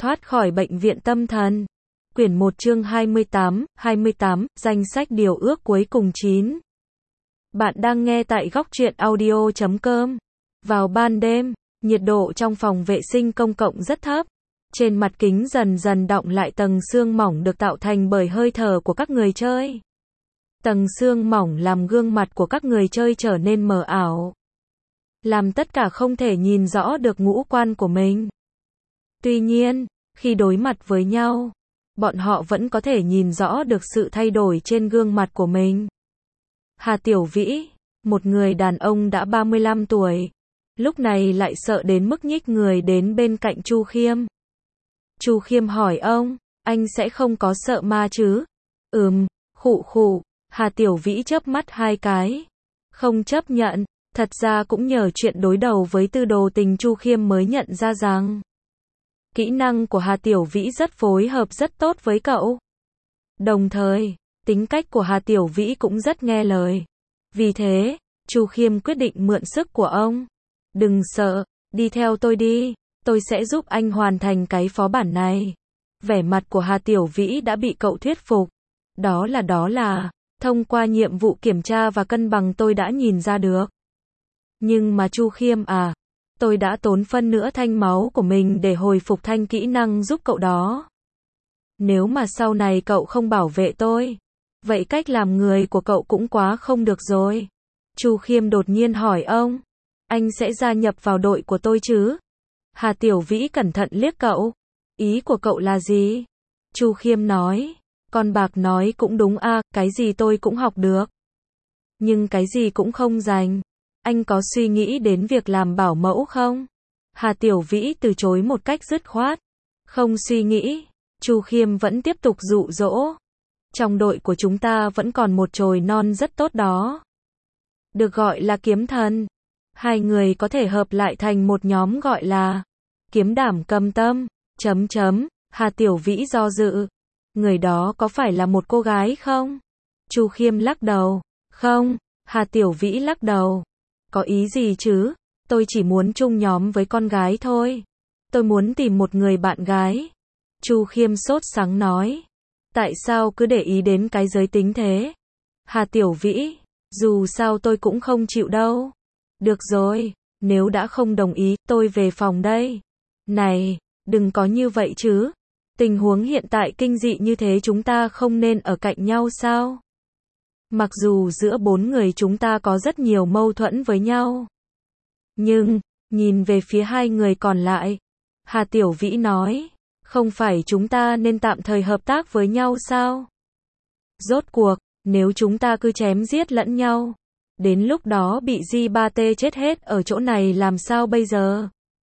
Thoát khỏi bệnh viện tâm thần. Quyển 1 chương 28, danh sách điều ước cuối cùng 9. Bạn đang nghe tại góc truyện audio.com. Vào ban đêm, nhiệt độ trong phòng vệ sinh công cộng rất thấp. Trên mặt kính dần dần đọng lại tầng sương mỏng được tạo thành bởi hơi thở của các người chơi. Tầng sương mỏng làm gương mặt của các người chơi trở nên mờ ảo, làm tất cả không thể nhìn rõ được ngũ quan của mình. Tuy nhiên, khi đối mặt với nhau, bọn họ vẫn có thể nhìn rõ được sự thay đổi trên gương mặt của mình. Hà Tiểu Vĩ, một người đàn ông đã 35 tuổi, lúc này lại sợ đến mức nhích người đến bên cạnh Chu Khiêm. Chu Khiêm hỏi ông, anh sẽ không có sợ ma chứ? Khụ khụ, Hà Tiểu Vĩ chớp mắt hai cái. Không chấp nhận, thật ra cũng nhờ chuyện đối đầu với Tư Đồ Tình Chu Khiêm mới nhận ra rằng kỹ năng của Hà Tiểu Vĩ rất phối hợp rất tốt với cậu. Đồng thời, tính cách của Hà Tiểu Vĩ cũng rất nghe lời. Vì thế, Chu Khiêm quyết định mượn sức của ông. Đừng sợ, đi theo tôi đi, tôi sẽ giúp anh hoàn thành cái phó bản này. Vẻ mặt của Hà Tiểu Vĩ đã bị cậu thuyết phục. Đó là, thông qua nhiệm vụ kiểm tra và cân bằng tôi đã nhìn ra được. Nhưng mà Chu Khiêm à, tôi đã tốn phân nửa thanh máu của mình để hồi phục thanh kỹ năng giúp cậu đó. Nếu mà sau này cậu không bảo vệ tôi, vậy cách làm người của cậu cũng quá không được rồi. Chu Khiêm đột nhiên hỏi ông, anh sẽ gia nhập vào đội của tôi chứ? Hà Tiểu Vĩ cẩn thận liếc cậu. Ý của cậu là gì? Chu Khiêm nói, con bạc nói cũng đúng à, cái gì tôi cũng học được. Nhưng cái gì cũng không dành. Anh có suy nghĩ đến việc làm bảo mẫu không? Hà Tiểu Vĩ từ chối một cách dứt khoát. Không suy nghĩ. Chu Khiêm vẫn tiếp tục dụ dỗ. Trong đội của chúng ta vẫn còn một chồi non rất tốt đó. Được gọi là kiếm thần. Hai người có thể hợp lại thành một nhóm gọi là kiếm đảm cầm tâm. Hà Tiểu Vĩ do dự. Người đó có phải là một cô gái không? Chu Khiêm lắc đầu. Không. Hà Tiểu Vĩ lắc đầu. Có ý gì chứ? Tôi chỉ muốn chung nhóm với con gái thôi. Tôi muốn tìm một người bạn gái. Chu Khiêm sốt sắng nói. Tại sao cứ để ý đến cái giới tính thế? Hà Tiểu Vĩ, dù sao tôi cũng không chịu đâu. Được rồi, nếu đã không đồng ý, tôi về phòng đây. Này, đừng có như vậy chứ. Tình huống hiện tại kinh dị như thế chúng ta không nên ở cạnh nhau sao? Mặc dù giữa bốn người chúng ta có rất nhiều mâu thuẫn với nhau. Nhưng, nhìn về phía hai người còn lại, Hà Tiểu Vĩ nói, không phải chúng ta nên tạm thời hợp tác với nhau sao? Rốt cuộc, nếu chúng ta cứ chém giết lẫn nhau, đến lúc đó bị Di3T chết hết ở chỗ này làm sao bây giờ?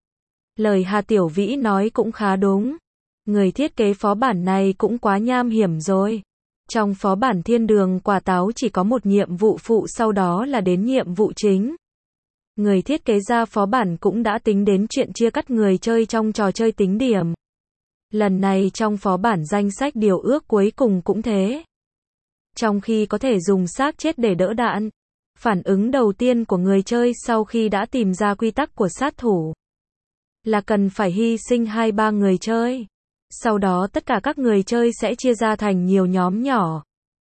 Lời Hà Tiểu Vĩ nói cũng khá đúng. Người thiết kế phó bản này cũng quá nham hiểm rồi. Trong phó bản thiên đường quả táo chỉ có một nhiệm vụ phụ sau đó là đến nhiệm vụ chính. Người thiết kế ra phó bản cũng đã tính đến chuyện chia cắt người chơi trong trò chơi tính điểm. Lần này trong phó bản danh sách điều ước cuối cùng cũng thế. Trong khi có thể dùng xác chết để đỡ đạn, phản ứng đầu tiên của người chơi sau khi đã tìm ra quy tắc của sát thủ là cần phải hy sinh 2-3 người chơi. Sau đó tất cả các người chơi sẽ chia ra thành nhiều nhóm nhỏ.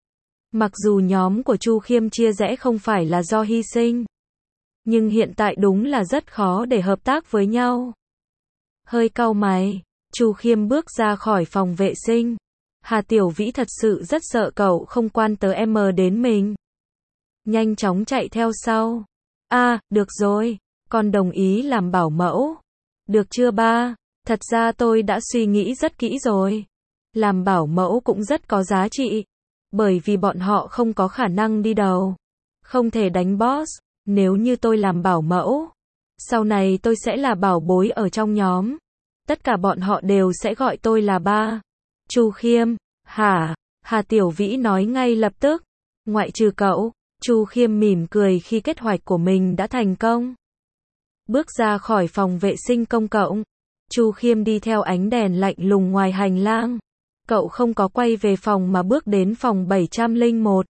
Mặc dù nhóm của Chu Khiêm chia rẽ không phải là do hy sinh, nhưng hiện tại đúng là rất khó để hợp tác với nhau. Hơi cau mày, Chu Khiêm bước ra khỏi phòng vệ sinh. Hà Tiểu Vĩ thật sự rất sợ cậu không quan tới đến mình. Nhanh chóng chạy theo sau. Được rồi, con đồng ý làm bảo mẫu. Được chưa ba? Thật ra tôi đã suy nghĩ rất kỹ rồi. Làm bảo mẫu cũng rất có giá trị. Bởi vì bọn họ không có khả năng đi đầu. Không thể đánh boss. Nếu như tôi làm bảo mẫu, sau này tôi sẽ là bảo bối ở trong nhóm. Tất cả bọn họ đều sẽ gọi tôi là ba. Chu Khiêm, hả? Hà Tiểu Vĩ nói ngay lập tức. Ngoại trừ cậu. Chu Khiêm mỉm cười khi kế hoạch của mình đã thành công. Bước ra khỏi phòng vệ sinh công cộng, Chu Khiêm đi theo ánh đèn lạnh lùng ngoài hành lang. Cậu không có quay về phòng mà bước đến phòng 701.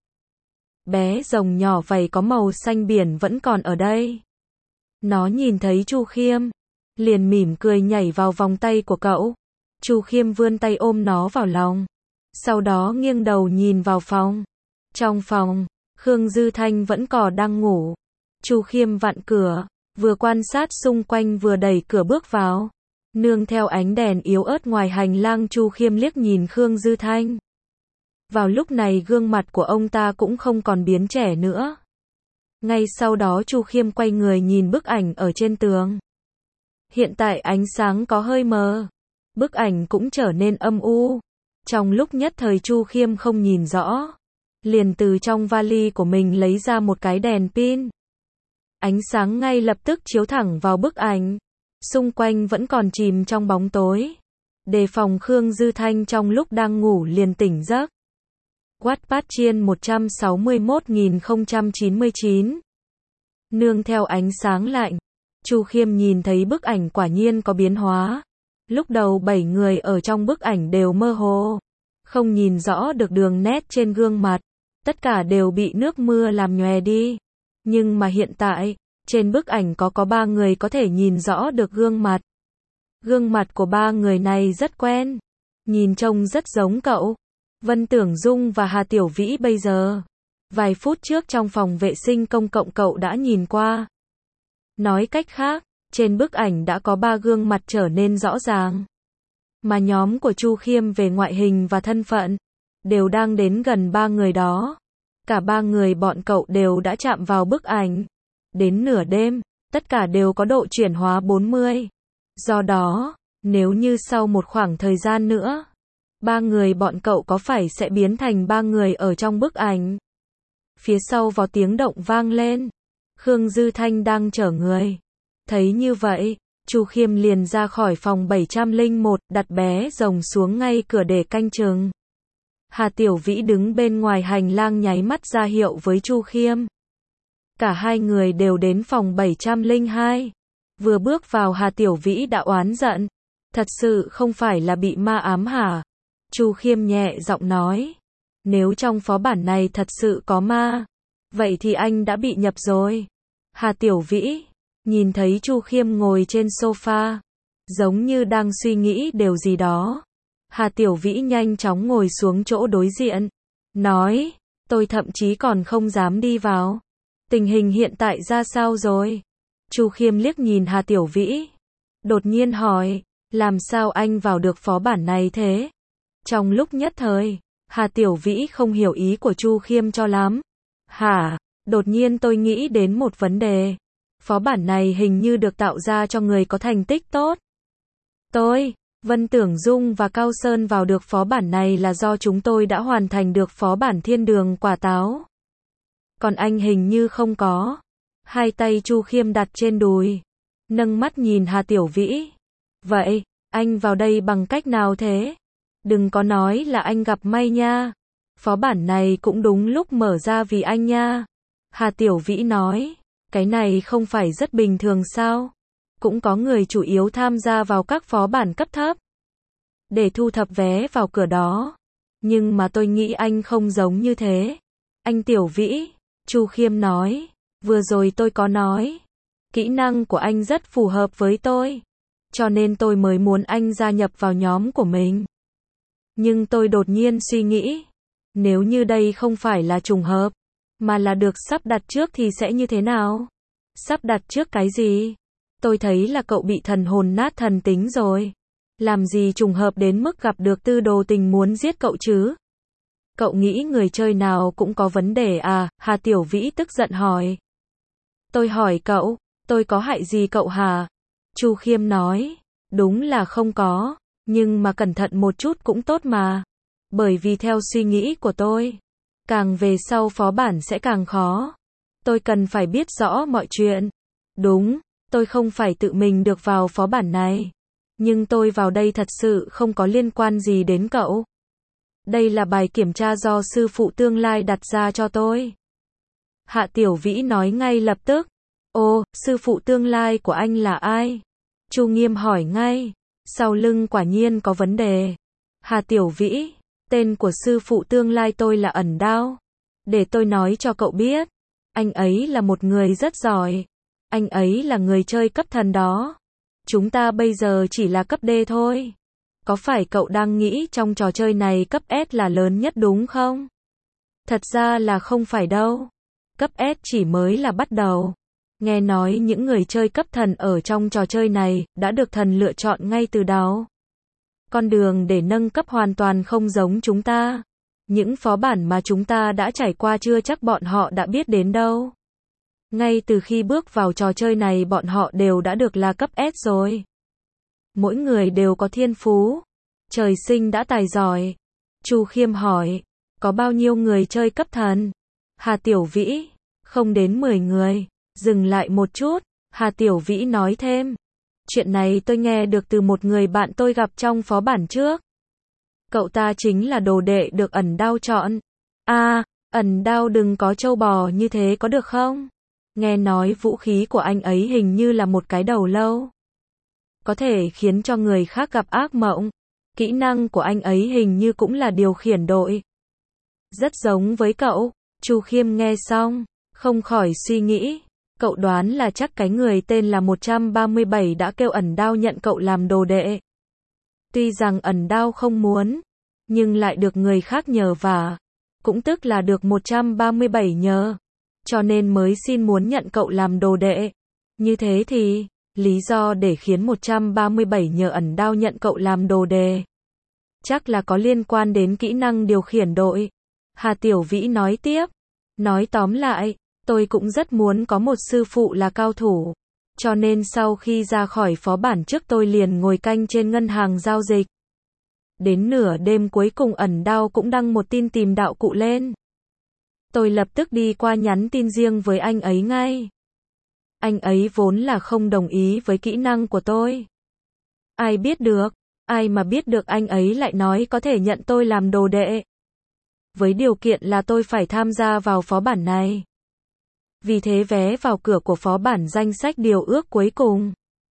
Bé rồng nhỏ vảy có màu xanh biển vẫn còn ở đây. Nó nhìn thấy Chu Khiêm, liền mỉm cười nhảy vào vòng tay của cậu. Chu Khiêm vươn tay ôm nó vào lòng. Sau đó nghiêng đầu nhìn vào phòng. Trong phòng, Khương Dư Thanh vẫn còn đang ngủ. Chu Khiêm vặn cửa, vừa quan sát xung quanh vừa đẩy cửa bước vào. Nương theo ánh đèn yếu ớt ngoài hành lang, Chu Khiêm liếc nhìn Khương Dư Thanh. Vào lúc này gương mặt của ông ta cũng không còn biến trẻ nữa. Ngay sau đó Chu Khiêm quay người nhìn bức ảnh ở trên tường. Hiện tại ánh sáng có hơi mờ. Bức ảnh cũng trở nên âm u. Trong lúc nhất thời Chu Khiêm không nhìn rõ. Liền từ trong vali của mình lấy ra một cái đèn pin. Ánh sáng ngay lập tức chiếu thẳng vào bức ảnh. Xung quanh vẫn còn chìm trong bóng tối. Đề phòng Khương Dư Thanh trong lúc đang ngủ liền tỉnh giấc. Wattpad Chiên 161.099. Nương theo ánh sáng lạnh, Chu Khiêm nhìn thấy bức ảnh quả nhiên có biến hóa. Lúc đầu 7 người ở trong bức ảnh đều mơ hồ, không nhìn rõ được đường nét trên gương mặt, tất cả đều bị nước mưa làm nhòe đi. Nhưng mà hiện tại, trên bức ảnh có 3 người có thể nhìn rõ được gương mặt. Gương mặt của 3 người này rất quen, nhìn trông rất giống cậu. Vân Tưởng Dung và Hà Tiểu Vĩ bây giờ. Vài phút trước trong phòng vệ sinh công cộng cậu đã nhìn qua. Nói cách khác, trên bức ảnh đã có 3 gương mặt trở nên rõ ràng. Mà nhóm của Chu Khiêm về ngoại hình và thân phận, đều đang đến gần 3 người đó. Cả 3 người bọn cậu đều đã chạm vào bức ảnh. Đến nửa đêm, tất cả đều có độ chuyển hóa 40. Do đó, nếu như sau một khoảng thời gian nữa, 3 người bọn cậu có phải sẽ biến thành 3 người ở trong bức ảnh. Phía sau có tiếng động vang lên. Khương Dư Thanh đang chở người. Thấy như vậy, Chu Khiêm liền ra khỏi phòng 701, đặt bé rồng xuống ngay cửa để canh chừng. Hà Tiểu Vĩ đứng bên ngoài hành lang nháy mắt ra hiệu với Chu Khiêm. Cả hai người đều đến phòng 702. Vừa bước vào Hà Tiểu Vĩ đã oán giận. Thật sự không phải là bị ma ám hả? Chu Khiêm nhẹ giọng nói. Nếu trong phó bản này thật sự có ma, vậy thì anh đã bị nhập rồi. Hà Tiểu Vĩ nhìn thấy Chu Khiêm ngồi trên sofa, giống như đang suy nghĩ điều gì đó. Hà Tiểu Vĩ nhanh chóng ngồi xuống chỗ đối diện, nói, tôi thậm chí còn không dám đi vào. Tình hình hiện tại ra sao rồi? Chu Khiêm liếc nhìn Hà Tiểu Vĩ, đột nhiên hỏi, làm sao anh vào được phó bản này thế? Trong lúc nhất thời, Hà Tiểu Vĩ không hiểu ý của Chu Khiêm cho lắm. Hả? Đột nhiên tôi nghĩ đến một vấn đề. Phó bản này hình như được tạo ra cho người có thành tích tốt. Tôi, Vân Tưởng Dung và Cao Sơn vào được phó bản này là do chúng tôi đã hoàn thành được phó bản Thiên Đường Quả Táo. Còn anh hình như không có. Hai tay Chu Khiêm đặt trên đùi, nâng mắt nhìn Hà Tiểu Vĩ. Vậy, anh vào đây bằng cách nào thế? Đừng có nói là anh gặp may nha. Phó bản này cũng đúng lúc mở ra vì anh nha. Hà Tiểu Vĩ nói, cái này không phải rất bình thường sao? Cũng có người chủ yếu tham gia vào các phó bản cấp thấp để thu thập vé vào cửa đó. Nhưng mà tôi nghĩ anh không giống như thế. Anh Tiểu Vĩ, Chu Khiêm nói, vừa rồi tôi có nói, kỹ năng của anh rất phù hợp với tôi, cho nên tôi mới muốn anh gia nhập vào nhóm của mình. Nhưng tôi đột nhiên suy nghĩ, nếu như đây không phải là trùng hợp, mà là được sắp đặt trước thì sẽ như thế nào? Sắp đặt trước cái gì? Tôi thấy là cậu bị thần hồn nát thần tính rồi. Làm gì trùng hợp đến mức gặp được tư đồ tình muốn giết cậu chứ? Cậu nghĩ người chơi nào cũng có vấn đề à? Hà Tiểu Vĩ tức giận hỏi. Tôi hỏi cậu, tôi có hại gì cậu hả? Chu Khiêm nói, đúng là không có, nhưng mà cẩn thận một chút cũng tốt mà. Bởi vì theo suy nghĩ của tôi, càng về sau phó bản sẽ càng khó. Tôi cần phải biết rõ mọi chuyện. Đúng, tôi không phải tự mình được vào phó bản này. Nhưng tôi vào đây thật sự không có liên quan gì đến cậu. Đây là bài kiểm tra do sư phụ tương lai đặt ra cho tôi. Hạ Tiểu Vĩ nói ngay lập tức. Ồ, sư phụ tương lai của anh là ai? Chu Nghiêm hỏi ngay. Sau lưng quả nhiên có vấn đề. Hà Tiểu Vĩ, tên của sư phụ tương lai tôi là Ẩn Đao. Để tôi nói cho cậu biết. Anh ấy là một người rất giỏi. Anh ấy là người chơi cấp thần đó. Chúng ta bây giờ chỉ là cấp D thôi. có phải cậu đang nghĩ trong trò chơi này cấp S là lớn nhất đúng không? Thật ra là không phải đâu. Cấp S chỉ mới là bắt đầu. Nghe nói những người chơi cấp thần ở trong trò chơi này đã được thần lựa chọn ngay từ đầu. Con đường để nâng cấp hoàn toàn không giống chúng ta. Những phó bản mà chúng ta đã trải qua chưa chắc bọn họ đã biết đến đâu. Ngay từ khi bước vào trò chơi này bọn họ đều đã được là cấp S rồi. Mỗi người đều có thiên phú. Trời sinh đã tài giỏi. Chu Khiêm hỏi, có bao nhiêu người chơi cấp thần? Hà Tiểu Vĩ, không đến 10 người. Dừng lại một chút, Hà Tiểu Vĩ nói thêm. Chuyện này tôi nghe được từ một người bạn tôi gặp trong phó bản trước. Cậu ta chính là đồ đệ được Ẩn Đao chọn. Ẩn Đao đừng có trâu bò như thế có được không? Nghe nói vũ khí của anh ấy hình như là một cái đầu lâu. Có thể khiến cho người khác gặp ác mộng. Kỹ năng của anh ấy hình như cũng là điều khiển đội. Rất giống với cậu. Chu Khiêm nghe xong, không khỏi suy nghĩ. Cậu đoán là chắc cái người tên là 137 đã kêu Ẩn Đao nhận cậu làm đồ đệ. Tuy rằng Ẩn Đao không muốn, nhưng lại được người khác nhờ vả. Cũng tức là được 137 nhờ. Cho nên mới xin muốn nhận cậu làm đồ đệ. Như thế thì, lý do để khiến 137 nhờ Ẩn Đao nhận cậu làm đồ đệ chắc là có liên quan đến kỹ năng điều khiển đội. Hà Tiểu Vĩ nói tiếp. Nói tóm lại, tôi cũng rất muốn có một sư phụ là cao thủ. Cho nên sau khi ra khỏi phó bản trước tôi liền ngồi canh trên ngân hàng giao dịch. Đến nửa đêm cuối cùng Ẩn Đao cũng đăng một tin tìm đạo cụ lên. Tôi lập tức đi qua nhắn tin riêng với anh ấy ngay. Anh ấy vốn là không đồng ý với kỹ năng của tôi. Ai biết được, ai mà biết được anh ấy lại nói có thể nhận tôi làm đồ đệ. Với điều kiện là tôi phải tham gia vào phó bản này. Vì thế vé vào cửa của phó bản danh sách điều ước cuối cùng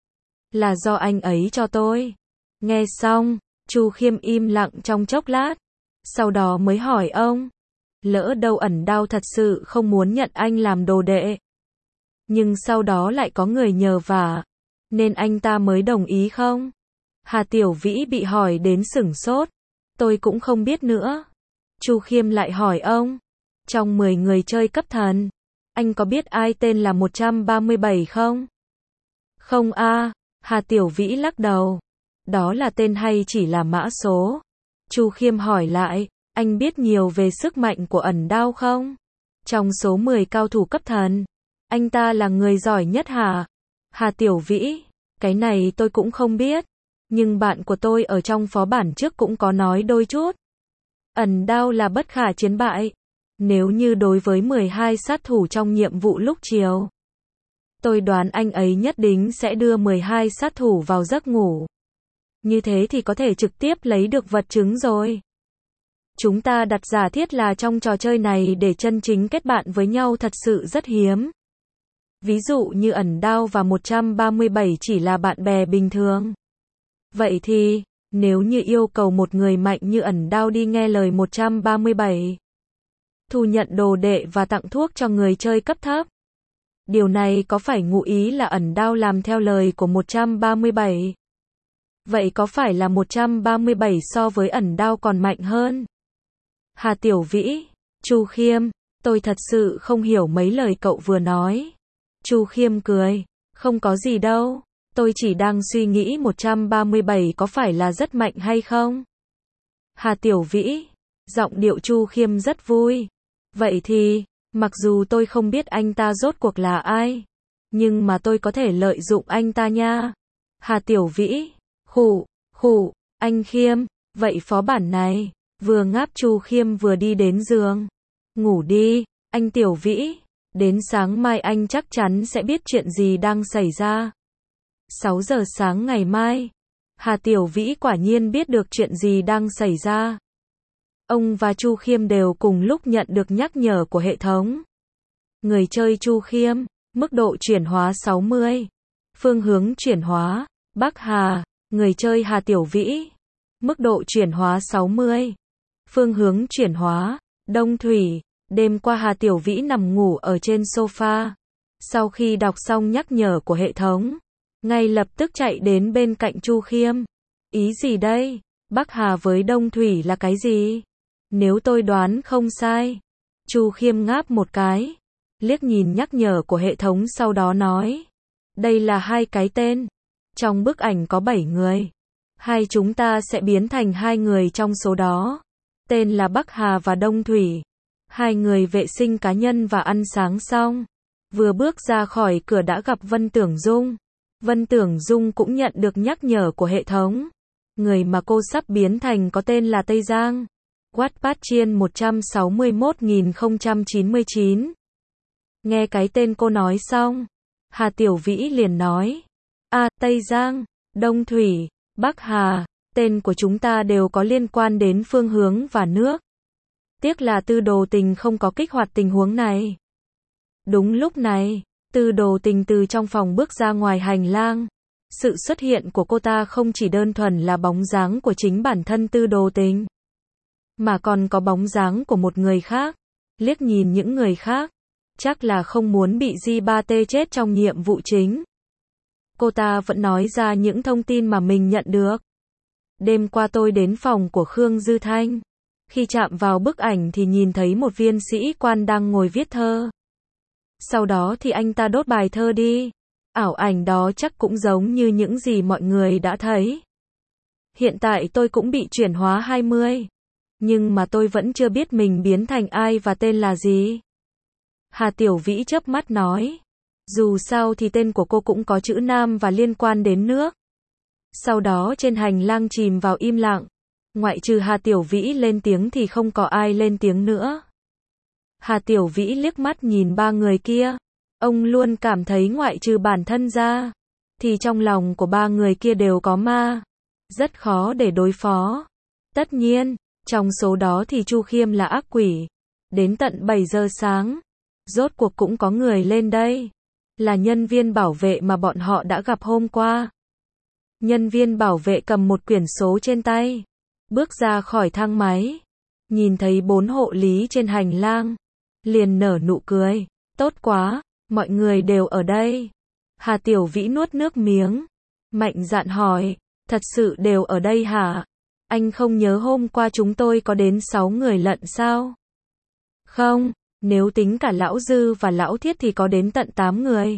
là do anh ấy cho tôi. Nghe xong, Chu Khiêm im lặng trong chốc lát. Sau đó mới hỏi ông. Lỡ đâu Ẩn Đao thật sự không muốn nhận anh làm đồ đệ. Nhưng sau đó lại có người nhờ vả. Nên anh ta mới đồng ý không? Hà Tiểu Vĩ bị hỏi đến sửng sốt. Tôi cũng không biết nữa. Chu Khiêm lại hỏi ông. Trong 10 người chơi cấp thần, anh có biết ai tên là 137 không? Không Hà Tiểu Vĩ lắc đầu. Đó là tên hay chỉ là mã số? Chu Khiêm hỏi lại, anh biết nhiều về sức mạnh của Ẩn Đao không? Trong số 10 cao thủ cấp thần, anh ta là người giỏi nhất hả? Hà Tiểu Vĩ, cái này tôi cũng không biết. Nhưng bạn của tôi ở trong phó bản trước cũng có nói đôi chút. Ẩn Đao là bất khả chiến bại. Nếu như đối với 12 sát thủ trong nhiệm vụ lúc chiều, tôi đoán anh ấy nhất định sẽ đưa 12 sát thủ vào giấc ngủ. Như thế thì có thể trực tiếp lấy được vật chứng rồi. Chúng ta đặt giả thiết là trong trò chơi này để chân chính kết bạn với nhau thật sự rất hiếm. Ví dụ như Ẩn Đao và 137 chỉ là bạn bè bình thường. Vậy thì, nếu như yêu cầu một người mạnh như Ẩn Đao đi nghe lời 137, thu nhận đồ đệ và tặng thuốc cho người chơi cấp thấp. Điều này có phải ngụ ý là Ẩn Đao làm theo lời của 137? Vậy có phải là 137 so với Ẩn Đao còn mạnh hơn? Hà Tiểu Vĩ, Chu Khiêm, tôi thật sự không hiểu mấy lời cậu vừa nói. Chu Khiêm cười, không có gì đâu, tôi chỉ đang suy nghĩ 137 có phải là rất mạnh hay không? Hà Tiểu Vĩ, giọng điệu Chu Khiêm rất vui. Vậy thì, mặc dù tôi không biết anh ta rốt cuộc là ai, nhưng mà tôi có thể lợi dụng anh ta nha. Hà Tiểu Vĩ, khụ, anh Khiêm, vậy phó bản này, vừa ngáp Chu Khiêm vừa đi đến giường. Ngủ đi, anh Tiểu Vĩ, đến sáng mai anh chắc chắn sẽ biết chuyện gì đang xảy ra. 6 giờ sáng ngày mai, Hà Tiểu Vĩ quả nhiên biết được chuyện gì đang xảy ra. Ông và Chu Khiêm đều cùng lúc nhận được nhắc nhở của hệ thống. Người chơi Chu Khiêm, mức độ chuyển hóa 60. Phương hướng chuyển hóa, Bắc Hà. Người chơi Hà Tiểu Vĩ, mức độ chuyển hóa 60. Phương hướng chuyển hóa, Đông Thủy. Đêm qua Hà Tiểu Vĩ nằm ngủ ở trên sofa. Sau khi đọc xong nhắc nhở của hệ thống, ngay lập tức chạy đến bên cạnh Chu Khiêm. Ý gì đây? Bắc Hà với Đông Thủy là cái gì? Nếu tôi đoán không sai. Chu Khiêm ngáp một cái, liếc nhìn nhắc nhở của hệ thống sau đó nói. Đây là hai cái tên. Trong bức ảnh có 7 người. Hai chúng ta sẽ biến thành hai người trong số đó. Tên là Bắc Hà và Đông Thủy. Hai người vệ sinh cá nhân và ăn sáng xong. Vừa bước ra khỏi cửa đã gặp Vân Tưởng Dung. Vân Tưởng Dung cũng nhận được nhắc nhở của hệ thống. Người mà cô sắp biến thành có tên là Tây Giang. Wattpad Chiên 161.099. Nghe cái tên cô nói xong, Hà Tiểu Vĩ liền nói. Tây Giang, Đông Thủy, Bắc Hà, tên của chúng ta đều có liên quan đến phương hướng và nước. Tiếc là Tư Đồ Tình không có kích hoạt tình huống này. Đúng lúc này, Tư Đồ Tình từ trong phòng bước ra ngoài hành lang. Sự xuất hiện của cô ta không chỉ đơn thuần là bóng dáng của chính bản thân Tư Đồ Tình, mà còn có bóng dáng của một người khác. Liếc nhìn những người khác, chắc là không muốn bị Di3T chết trong nhiệm vụ chính. Cô ta vẫn nói ra những thông tin mà mình nhận được. Đêm qua tôi đến phòng của Khương Dư Thanh. Khi chạm vào bức ảnh thì nhìn thấy một viên sĩ quan đang ngồi viết thơ. Sau đó thì anh ta đốt bài thơ đi. Ảo ảnh đó chắc cũng giống như những gì mọi người đã thấy. Hiện tại tôi cũng bị chuyển hóa 20. Nhưng mà tôi vẫn chưa biết mình biến thành ai và tên là gì. Hà Tiểu Vĩ chớp mắt nói. Dù sao thì tên của cô cũng có chữ nam và liên quan đến nước. Sau đó trên hành lang chìm vào im lặng. Ngoại trừ Hà Tiểu Vĩ lên tiếng thì không có ai lên tiếng nữa. Hà Tiểu Vĩ liếc mắt nhìn ba người kia. Ông luôn cảm thấy ngoại trừ bản thân ra, thì trong lòng của ba người kia đều có ma. Rất khó để đối phó. Tất nhiên, trong số đó thì Chu Khiêm là ác quỷ. Đến tận 7 giờ sáng, rốt cuộc cũng có người lên đây. Là nhân viên bảo vệ mà bọn họ đã gặp hôm qua. Nhân viên bảo vệ cầm một quyển số trên tay. Bước ra khỏi thang máy. Nhìn thấy 4 hộ lý trên hành lang. Liền nở nụ cười. Tốt quá, mọi người đều ở đây. Hà Tiểu Vĩ nuốt nước miếng. Mạnh dạn hỏi. Thật sự đều ở đây hả? Anh không nhớ hôm qua chúng tôi có đến 6 người lận sao? Không, nếu tính cả Lão Dư và Lão Thiết thì có đến tận 8 người.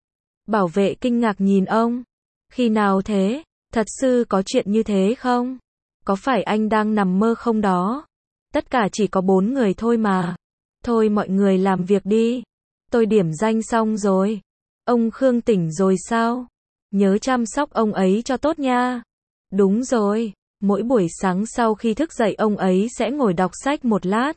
Bảo vệ kinh ngạc nhìn ông. Khi nào thế? Thật sự có chuyện như thế không? Có phải anh đang nằm mơ không đó? Tất cả chỉ có 4 người thôi mà. Thôi mọi người làm việc đi. Tôi điểm danh xong rồi. Ông Khương tỉnh rồi sao? Nhớ chăm sóc ông ấy cho tốt nha. Đúng rồi, mỗi buổi sáng sau khi thức dậy ông ấy sẽ ngồi đọc sách một lát.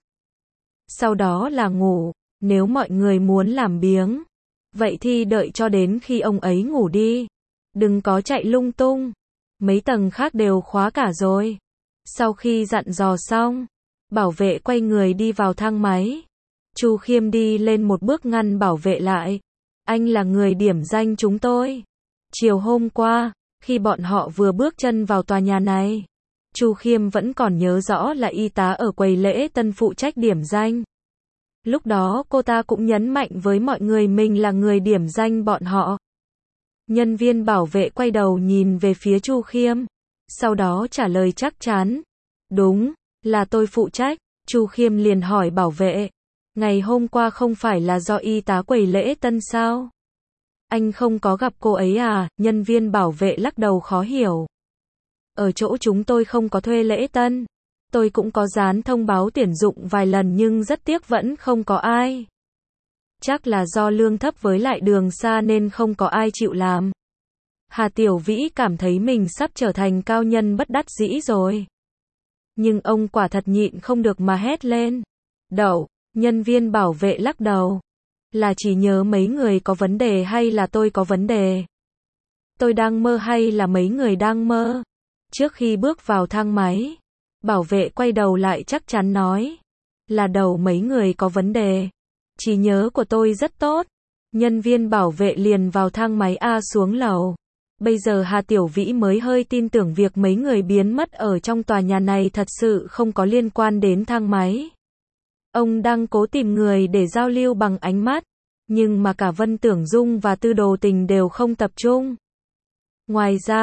Sau đó là ngủ, nếu mọi người muốn làm biếng. Vậy thì đợi cho đến khi ông ấy ngủ đi. Đừng có chạy lung tung. Mấy tầng khác đều khóa cả rồi. Sau khi dặn dò xong, bảo vệ quay người đi vào thang máy. Chu Khiêm đi lên một bước ngăn bảo vệ lại. Anh là người điểm danh chúng tôi. Chiều hôm qua, khi bọn họ vừa bước chân vào tòa nhà này, Chu Khiêm vẫn còn nhớ rõ là y tá ở quầy lễ tân phụ trách điểm danh. Lúc đó cô ta cũng nhấn mạnh với mọi người mình là người điểm danh bọn họ. Nhân viên bảo vệ quay đầu nhìn về phía Chu Khiêm, sau đó trả lời chắc chắn. Đúng, là tôi phụ trách. Chu Khiêm liền hỏi bảo vệ. Ngày hôm qua không phải là do y tá quầy lễ tân sao? Anh không có gặp cô ấy à? Nhân viên bảo vệ lắc đầu khó hiểu. Ở chỗ chúng tôi không có thuê lễ tân. Tôi cũng có dán thông báo tuyển dụng vài lần nhưng rất tiếc vẫn không có ai. Chắc là do lương thấp với lại đường xa nên không có ai chịu làm. Hà Tiểu Vĩ cảm thấy mình sắp trở thành cao nhân bất đắc dĩ rồi. Nhưng ông quả thật nhịn không được mà hét lên. Đậu, nhân viên bảo vệ lắc đầu. Là chỉ nhớ mấy người có vấn đề hay là tôi có vấn đề? Tôi đang mơ hay là mấy người đang mơ? Trước khi bước vào thang máy, bảo vệ quay đầu lại chắc chắn nói. Là đầu mấy người có vấn đề. Trí nhớ của tôi rất tốt. Nhân viên bảo vệ liền vào thang máy A xuống lầu. Bây giờ Hà Tiểu Vĩ mới hơi tin tưởng việc mấy người biến mất ở trong tòa nhà này thật sự không có liên quan đến thang máy. Ông đang cố tìm người để giao lưu bằng ánh mắt, nhưng mà cả Vân Tưởng Dung và Tư Đồ Tình đều không tập trung. Ngoài ra,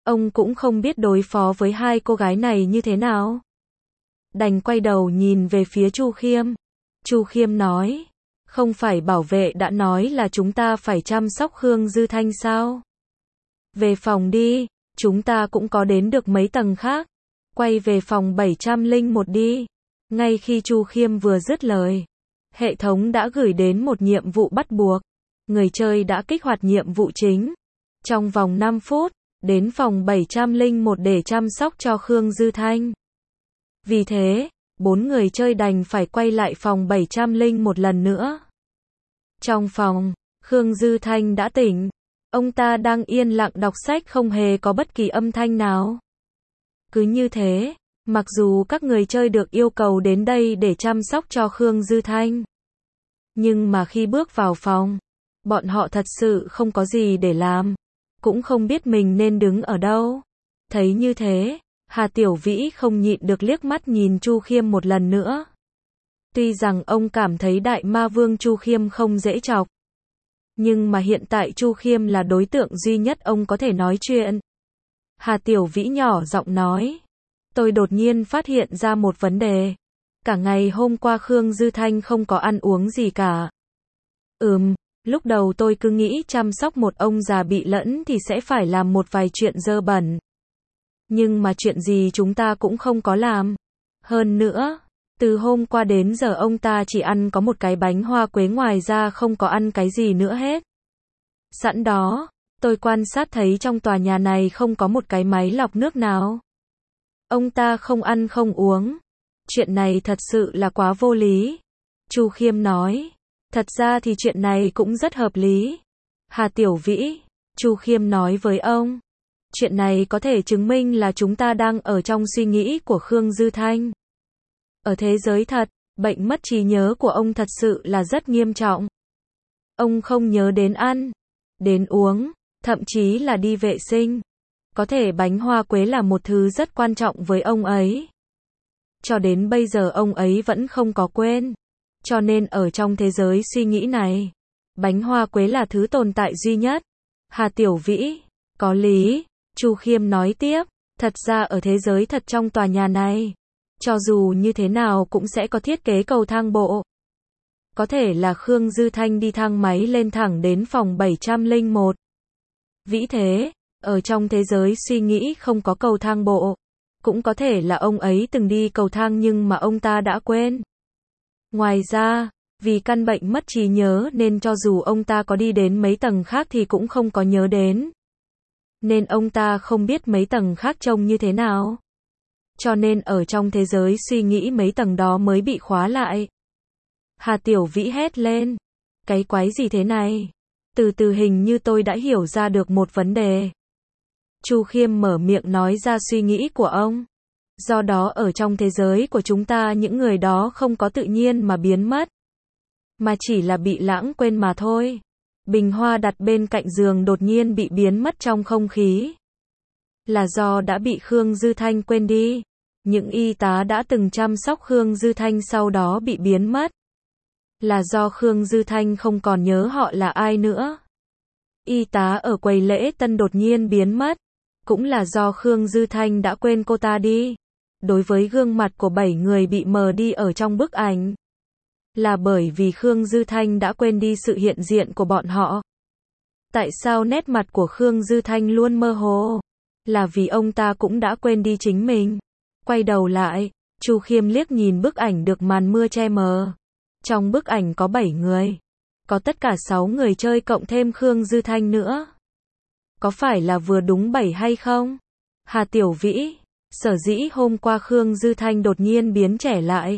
Ông cũng không biết đối phó với hai cô gái này như thế nào. Đành quay đầu nhìn về phía Chu Khiêm. Chu Khiêm nói, không phải bảo vệ đã nói là chúng ta phải chăm sóc Khương Dư Thanh sao? Về phòng đi, chúng ta cũng có đến được mấy tầng khác. Quay về phòng 701 đi. Ngay khi Chu Khiêm vừa dứt lời, hệ thống đã gửi đến một nhiệm vụ bắt buộc. Người chơi đã kích hoạt nhiệm vụ chính. Trong vòng 5 phút, đến phòng 701 để chăm sóc cho Khương Dư Thanh. Vì thế, 4 người chơi đành phải quay lại phòng 701 lần nữa. Trong phòng, Khương Dư Thanh đã tỉnh. Ông ta đang yên lặng đọc sách không hề có bất kỳ âm thanh nào. Cứ như thế, mặc dù các người chơi được yêu cầu đến đây để chăm sóc cho Khương Dư Thanh, nhưng mà khi bước vào phòng, bọn họ thật sự không có gì để làm, cũng không biết mình nên đứng ở đâu. Thấy như thế, Hà Tiểu Vĩ không nhịn được liếc mắt nhìn Chu Khiêm một lần nữa. Tuy rằng ông cảm thấy đại ma vương Chu Khiêm không dễ chọc, nhưng mà hiện tại Chu Khiêm là đối tượng duy nhất ông có thể nói chuyện. Hà Tiểu Vĩ nhỏ giọng nói, tôi đột nhiên phát hiện ra một vấn đề. Cả ngày hôm qua Khương Dư Thanh không có ăn uống gì cả. Lúc đầu tôi cứ nghĩ chăm sóc một ông già bị lẫn thì sẽ phải làm một vài chuyện dơ bẩn. Nhưng mà chuyện gì chúng ta cũng không có làm. Hơn nữa, từ hôm qua đến giờ ông ta chỉ ăn có một cái bánh hoa quế, ngoài ra không có ăn cái gì nữa hết. Sẵn đó, tôi quan sát thấy trong tòa nhà này không có một cái máy lọc nước nào. Ông ta không ăn không uống. Chuyện này thật sự là quá vô lý. Chu Khiêm nói, thật ra thì chuyện này cũng rất hợp lý. Hà Tiểu Vĩ, Chu Khiêm nói với ông, chuyện này có thể chứng minh là chúng ta đang ở trong suy nghĩ của Khương Dư Thanh. Ở thế giới thật, bệnh mất trí nhớ của ông thật sự là rất nghiêm trọng. Ông không nhớ đến ăn, đến uống, thậm chí là đi vệ sinh. Có thể bánh hoa quế là một thứ rất quan trọng với ông ấy. Cho đến bây giờ ông ấy vẫn không có quên. Cho nên ở trong thế giới suy nghĩ này, bánh hoa quế là thứ tồn tại duy nhất. Hà Tiểu Vĩ, có lý. Chu Khiêm nói tiếp, thật ra ở thế giới thật trong tòa nhà này, cho dù như thế nào cũng sẽ có thiết kế cầu thang bộ. Có thể là Khương Dư Thanh đi thang máy lên thẳng đến phòng 701. Vĩ thế, ở trong thế giới suy nghĩ không có cầu thang bộ. Cũng có thể là ông ấy từng đi cầu thang nhưng mà ông ta đã quên. Ngoài ra, vì căn bệnh mất trí nhớ nên cho dù ông ta có đi đến mấy tầng khác thì cũng không có nhớ đến. Nên ông ta không biết mấy tầng khác trông như thế nào. Cho nên ở trong thế giới suy nghĩ mấy tầng đó mới bị khóa lại. Hà Tiểu Vĩ hét lên. Cái quái gì thế này? Từ từ hình như tôi đã hiểu ra được một vấn đề. Chu Khiêm mở miệng nói ra suy nghĩ của ông. Do đó ở trong thế giới của chúng ta những người đó không có tự nhiên mà biến mất, mà chỉ là bị lãng quên mà thôi. Bình hoa đặt bên cạnh giường đột nhiên bị biến mất trong không khí. Là do đã bị Khương Dư Thanh quên đi. Những y tá đã từng chăm sóc Khương Dư Thanh sau đó bị biến mất. Là do Khương Dư Thanh không còn nhớ họ là ai nữa. Y tá ở quầy lễ tân đột nhiên biến mất. Cũng là do Khương Dư Thanh đã quên cô ta đi. Đối với gương mặt của 7 người bị mờ đi ở trong bức ảnh, là bởi vì Khương Dư Thanh đã quên đi sự hiện diện của bọn họ. Tại sao nét mặt của Khương Dư Thanh luôn mơ hồ? Là vì ông ta cũng đã quên đi chính mình. Quay đầu lại, Chu Khiêm liếc nhìn bức ảnh được màn mưa che mờ. Trong bức ảnh có 7 người. Có tất cả 6 người chơi cộng thêm Khương Dư Thanh nữa. Có phải là vừa đúng 7 hay không? Hà Tiểu Vĩ, sở dĩ hôm qua Khương Dư Thanh đột nhiên biến trẻ lại,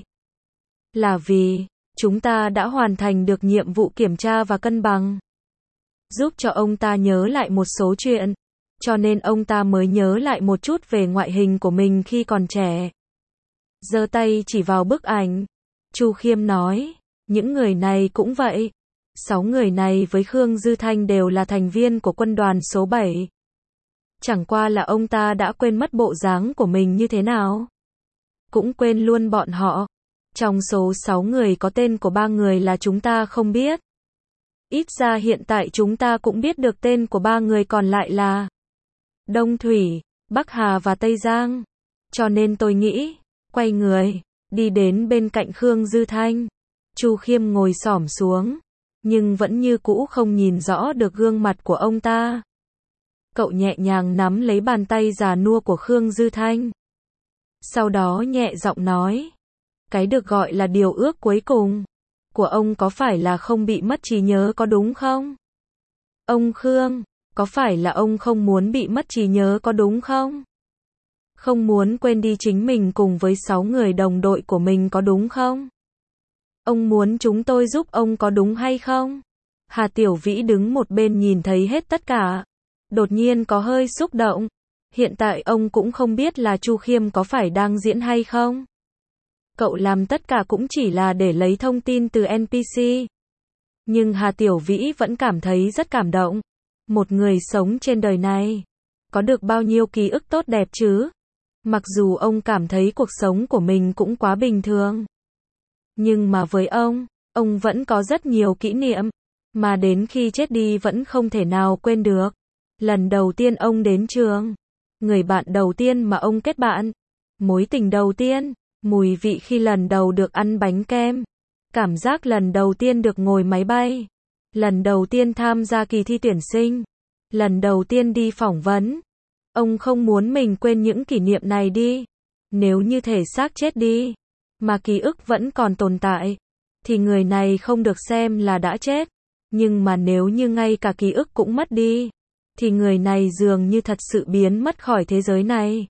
là vì chúng ta đã hoàn thành được nhiệm vụ kiểm tra và cân bằng, giúp cho ông ta nhớ lại một số chuyện, cho nên ông ta mới nhớ lại một chút về ngoại hình của mình khi còn trẻ. Giơ tay chỉ vào bức ảnh, Chu Khiêm nói, những người này cũng vậy. 6 người này với Khương Dư Thanh đều là thành viên của quân đoàn số 7. Chẳng qua là ông ta đã quên mất bộ dáng của mình như thế nào. Cũng quên luôn bọn họ. Trong số 6 người có tên của 3 người là chúng ta không biết. Ít ra hiện tại chúng ta cũng biết được tên của 3 người còn lại là Đông Thủy, Bắc Hà và Tây Giang. Cho nên tôi nghĩ, quay người, đi đến bên cạnh Khương Dư Thanh. Chu Khiêm ngồi xổm xuống, nhưng vẫn như cũ không nhìn rõ được gương mặt của ông ta. Cậu nhẹ nhàng nắm lấy bàn tay già nua của Khương Dư Thanh. Sau đó nhẹ giọng nói, cái được gọi là điều ước cuối cùng của ông có phải là không bị mất trí nhớ có đúng không? Ông Khương, có phải là ông không muốn bị mất trí nhớ có đúng không? Không muốn quên đi chính mình cùng với 6 người đồng đội của mình có đúng không? Ông muốn chúng tôi giúp ông có đúng hay không? Hà Tiểu Vĩ đứng một bên nhìn thấy hết tất cả. Đột nhiên có hơi xúc động. Hiện tại ông cũng không biết là Chu Khiêm có phải đang diễn hay không. Cậu làm tất cả cũng chỉ là để lấy thông tin từ NPC. Nhưng Hà Tiểu Vĩ vẫn cảm thấy rất cảm động. Một người sống trên đời này, có được bao nhiêu ký ức tốt đẹp chứ? Mặc dù ông cảm thấy cuộc sống của mình cũng quá bình thường. Nhưng mà với ông vẫn có rất nhiều kỷ niệm, mà đến khi chết đi vẫn không thể nào quên được. Lần đầu tiên ông đến trường, người bạn đầu tiên mà ông kết bạn, mối tình đầu tiên, mùi vị khi lần đầu được ăn bánh kem, cảm giác lần đầu tiên được ngồi máy bay, lần đầu tiên tham gia kỳ thi tuyển sinh, lần đầu tiên đi phỏng vấn. Ông không muốn mình quên những kỷ niệm này đi. Nếu như thể xác chết đi, mà ký ức vẫn còn tồn tại, thì người này không được xem là đã chết. Nhưng mà nếu như ngay cả ký ức cũng mất đi, thì người này dường như thật sự biến mất khỏi thế giới này.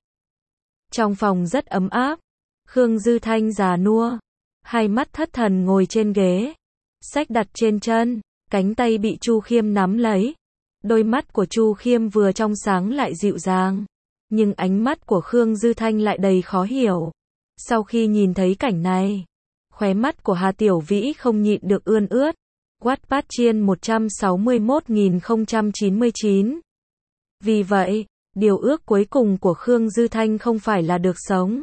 Trong phòng rất ấm áp, Khương Dư Thanh già nua, hai mắt thất thần ngồi trên ghế, sách đặt trên chân, cánh tay bị Chu Khiêm nắm lấy. Đôi mắt của Chu Khiêm vừa trong sáng lại dịu dàng, nhưng ánh mắt của Khương Dư Thanh lại đầy khó hiểu. Sau khi nhìn thấy cảnh này, khóe mắt của Hà Tiểu Vĩ không nhịn được ươn ướt. Wattpad Chiên 161.099. Vì vậy, điều ước cuối cùng của Khương Dư Thanh không phải là được sống,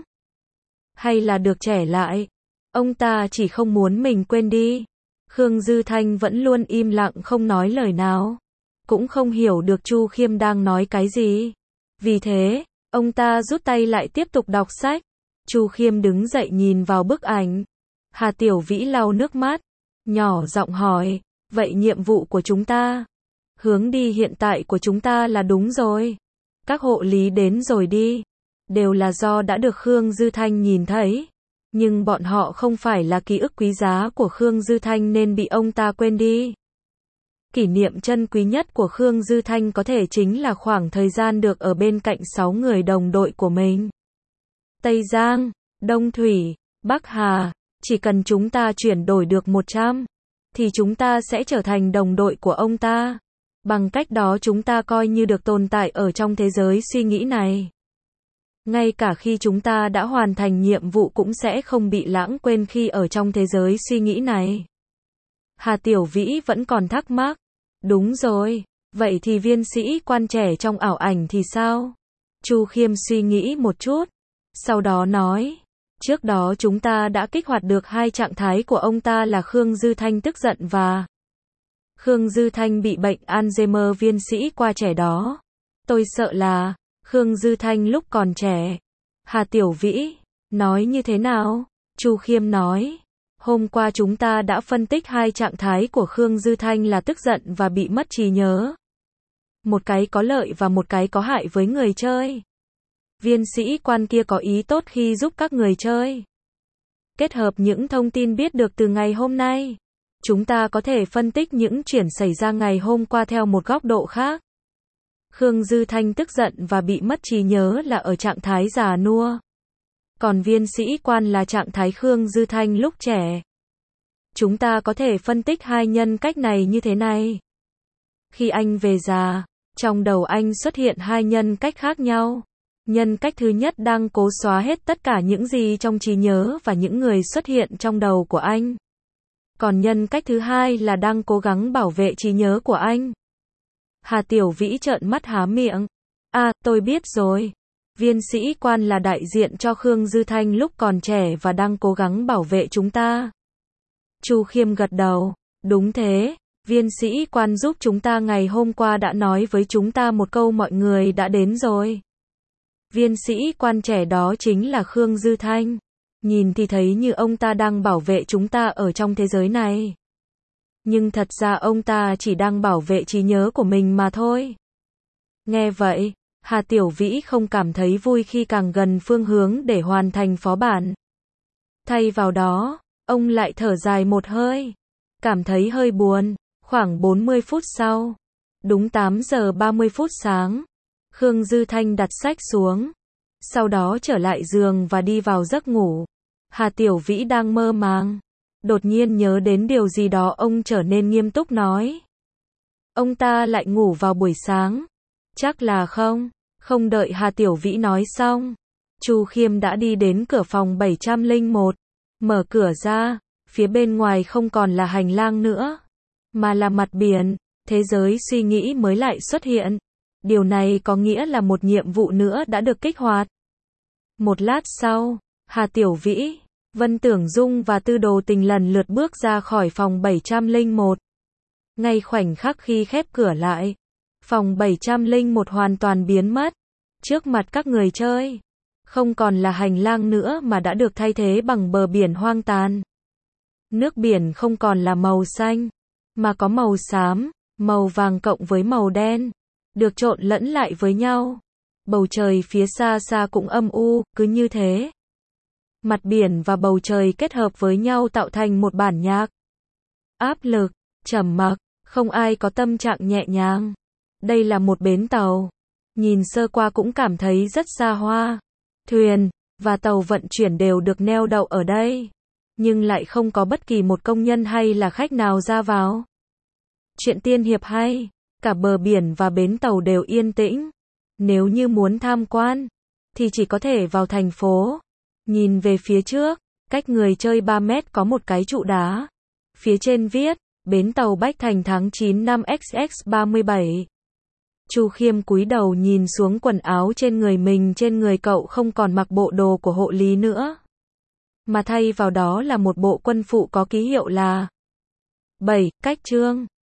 hay là được trẻ lại. Ông ta chỉ không muốn mình quên đi. Khương Dư Thanh vẫn luôn im lặng không nói lời nào. Cũng không hiểu được Chu Khiêm đang nói cái gì. Vì thế, ông ta rút tay lại tiếp tục đọc sách. Chu Khiêm đứng dậy nhìn vào bức ảnh. Hà Tiểu Vĩ lau nước mắt, nhỏ giọng hỏi, vậy nhiệm vụ của chúng ta, hướng đi hiện tại của chúng ta là đúng rồi. Các hộ lý đến rồi đi, đều là do đã được Khương Dư Thanh nhìn thấy. Nhưng bọn họ không phải là ký ức quý giá của Khương Dư Thanh nên bị ông ta quên đi. Kỷ niệm chân quý nhất của Khương Dư Thanh có thể chính là khoảng thời gian được ở bên cạnh 6 người đồng đội của mình. Tây Giang, Đông Thủy, Bắc Hà, chỉ cần chúng ta chuyển đổi được 100, thì chúng ta sẽ trở thành đồng đội của ông ta. Bằng cách đó chúng ta coi như được tồn tại ở trong thế giới suy nghĩ này. Ngay cả khi chúng ta đã hoàn thành nhiệm vụ cũng sẽ không bị lãng quên khi ở trong thế giới suy nghĩ này. Hà Tiểu Vĩ vẫn còn thắc mắc. Đúng rồi, vậy thì viên sĩ quan trẻ trong ảo ảnh thì sao? Chu Khiêm suy nghĩ một chút, sau đó nói, trước đó chúng ta đã kích hoạt được hai trạng thái của ông ta là Khương Dư Thanh tức giận và Khương Dư Thanh bị bệnh Alzheimer. Viên sĩ qua trẻ đó, tôi sợ là Khương Dư Thanh lúc còn trẻ. Hà Tiểu Vĩ nói như thế nào? Chu Khiêm nói, hôm qua chúng ta đã phân tích hai trạng thái của Khương Dư Thanh là tức giận và bị mất trí nhớ. Một cái có lợi và một cái có hại với người chơi. Viên sĩ quan kia có ý tốt khi giúp các người chơi. Kết hợp những thông tin biết được từ ngày hôm nay, chúng ta có thể phân tích những chuyện xảy ra ngày hôm qua theo một góc độ khác. Khương Dư Thanh tức giận và bị mất trí nhớ là ở trạng thái già nua. Còn viên sĩ quan là trạng thái Khương Dư Thanh lúc trẻ. Chúng ta có thể phân tích hai nhân cách này như thế này. Khi anh về già, trong đầu anh xuất hiện hai nhân cách khác nhau. Nhân cách thứ nhất đang cố xóa hết tất cả những gì trong trí nhớ và những người xuất hiện trong đầu của anh. Còn nhân cách thứ hai là đang cố gắng bảo vệ trí nhớ của anh. Hà Tiểu Vĩ trợn mắt há miệng. À, tôi biết rồi. Viên sĩ quan là đại diện cho Khương Dư Thanh lúc còn trẻ và đang cố gắng bảo vệ chúng ta. Chu Khiêm gật đầu. Đúng thế, Viên sĩ quan giúp chúng ta ngày hôm qua đã nói với chúng ta một câu mọi người đã đến rồi. Viên sĩ quan trẻ đó chính là Khương Dư Thanh. Nhìn thì thấy như ông ta đang bảo vệ chúng ta ở trong thế giới này. Nhưng thật ra ông ta chỉ đang bảo vệ trí nhớ của mình mà thôi. Nghe vậy, Hà Tiểu Vĩ không cảm thấy vui khi càng gần phương hướng để hoàn thành phó bản. Thay vào đó, ông lại thở dài một hơi. Cảm thấy hơi buồn. Khoảng 40 phút sau, đúng 8 giờ 30 phút sáng, Khương Dư Thanh đặt sách xuống. Sau đó trở lại giường và đi vào giấc ngủ. Hà Tiểu Vĩ đang mơ màng. Đột nhiên nhớ đến điều gì đó, ông trở nên nghiêm túc nói. Ông ta lại ngủ vào buổi sáng. Chắc là không. Không đợi Hà Tiểu Vĩ nói xong, Chu Khiêm đã đi đến cửa phòng 701. Mở cửa ra, phía bên ngoài không còn là hành lang nữa, mà là mặt biển. Thế giới suy nghĩ mới lại xuất hiện. Điều này có nghĩa là một nhiệm vụ nữa đã được kích hoạt. Một lát sau, Hà Tiểu Vĩ, Vân Tưởng Dung và Tư Đồ Tình lần lượt bước ra khỏi phòng 701. Ngay khoảnh khắc khi khép cửa lại, phòng 701 hoàn toàn biến mất. Trước mặt các người chơi, không còn là hành lang nữa mà đã được thay thế bằng bờ biển hoang tàn. Nước biển không còn là màu xanh, mà có màu xám, màu vàng cộng với màu đen, được trộn lẫn lại với nhau. Bầu trời phía xa xa cũng âm u, cứ như thế. Mặt biển và bầu trời kết hợp với nhau tạo thành một bản nhạc. Áp lực, trầm mặc, không ai có tâm trạng nhẹ nhàng. Đây là một bến tàu. Nhìn sơ qua cũng cảm thấy rất xa hoa. Thuyền và tàu vận chuyển đều được neo đậu ở đây, nhưng lại không có bất kỳ một công nhân hay là khách nào ra vào. Chuyện tiên hiệp hay, cả bờ biển và bến tàu đều yên tĩnh. Nếu như muốn tham quan, thì chỉ có thể vào thành phố. Nhìn về phía trước, cách người chơi 3 mét có một cái trụ đá. Phía trên viết, bến tàu Bách Thành tháng 9 năm XX37. Chu Khiêm cúi đầu nhìn xuống quần áo trên người mình. Trên người cậu không còn mặc bộ đồ của hộ lý nữa, mà thay vào đó là một bộ quân phụ có ký hiệu là 7, cách trương.